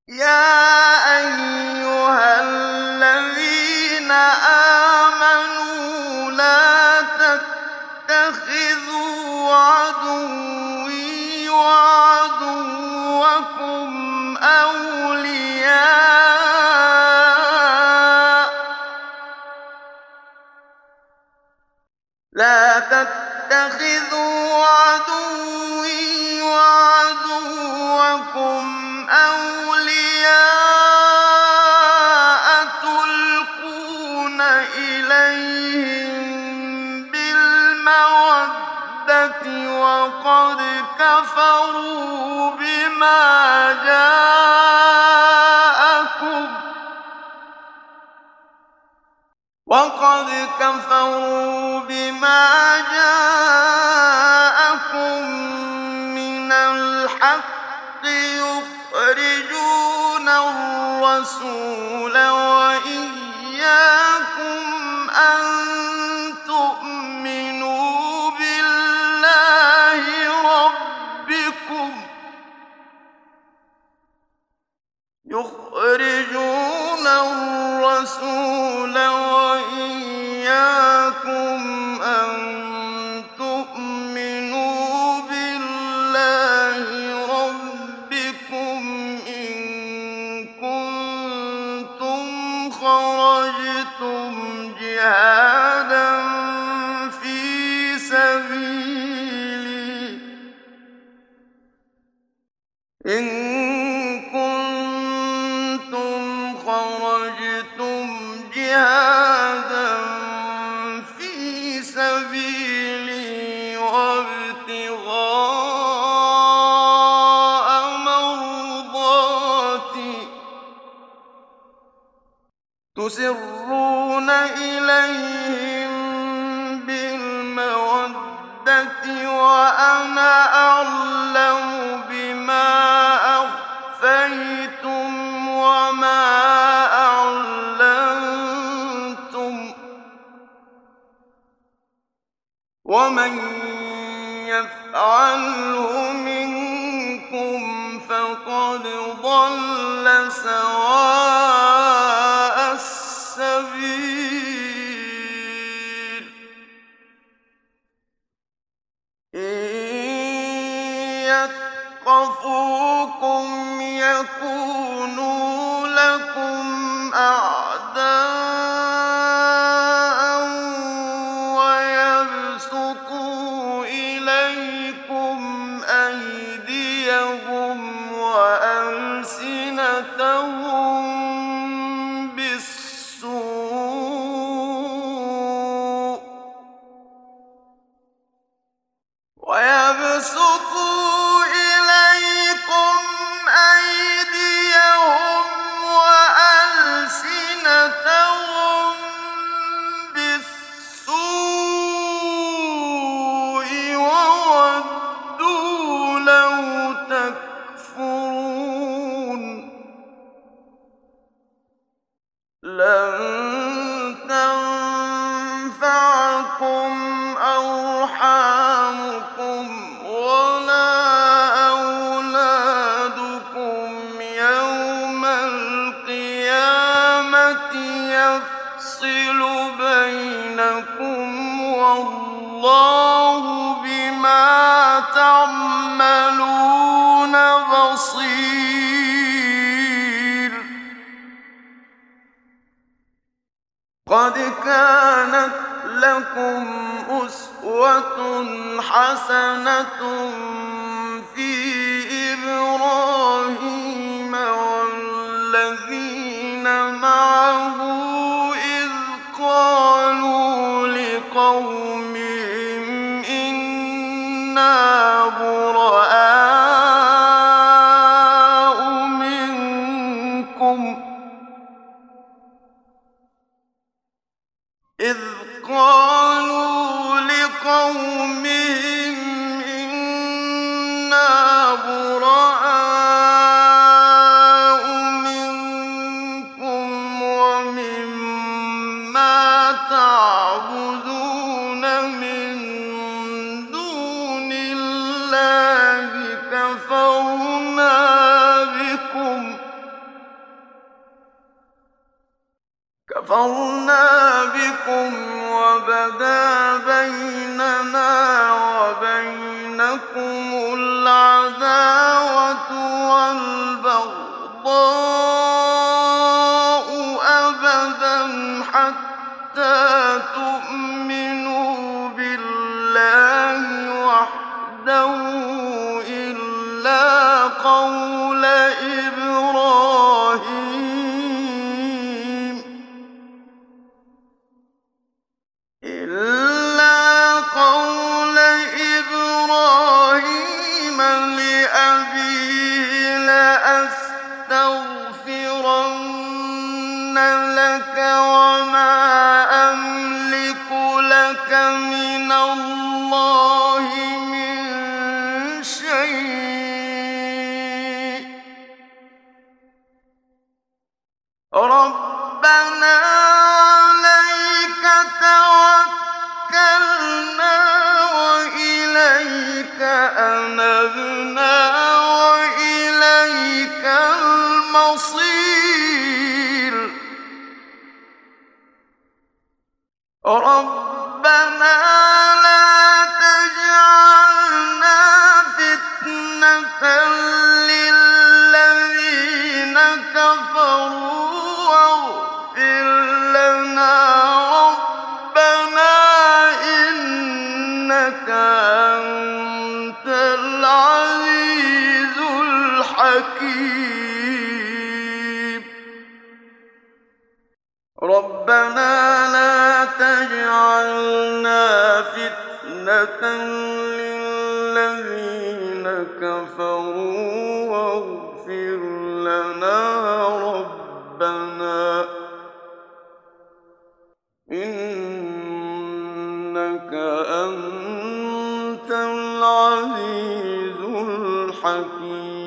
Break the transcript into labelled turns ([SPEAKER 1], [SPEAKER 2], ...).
[SPEAKER 1] يا أيها الذين آمنوا لا تتخذوا عدوي وعدوكم أولياء تلقون إليهم بالمودة وقد كفروا بما جاءكم من الحق يخرجون الرسول وإياكم أن تؤمنوا بالله ربكم إن كنتم خرجتم جهادا في سبيلي وابتغاء مرضاتي تسرون إليهم بالمودة وأنا أعلم بما أخفيتم وما أعلنتم ومن يفعله منكم فقد ضل سواء السبيل إن يثقفوكم يكونوا لكم أعداء ويبسطوا إليكم أيديهم وألسنتهم بالسوء وودوا لو تكفرون لن تنفعكم أرحامكم ولا أولادكم يوم القيامة يفصل بينكم والله بما تعملون بصير قد كانت لكم أسوة حسنة في إبراهيم والذين معه إذ قالوا لقومهم إنا براء منكم إذ قالوا لقومهم إنا براء كفرنا بكم وبدا بيننا وبينكم العداوة والبغضاء أبدا حتى تؤمنوا بالله وحده إلا قول إبراهيم لأبيه لأستغفرن لك وما أملك لك من الله من شيء ربنا عليك توكلنا وإليك أنبنا وإليك المصير ربنا لا تجعلنا فتنة للذين كفروا واغفر لنا ربنا إنك أنت العزيز الحكيم ربنا لا تجعلنا فتنة للذين كفروا واغفر لنا ربنا إنك أنت العزيز الحكيم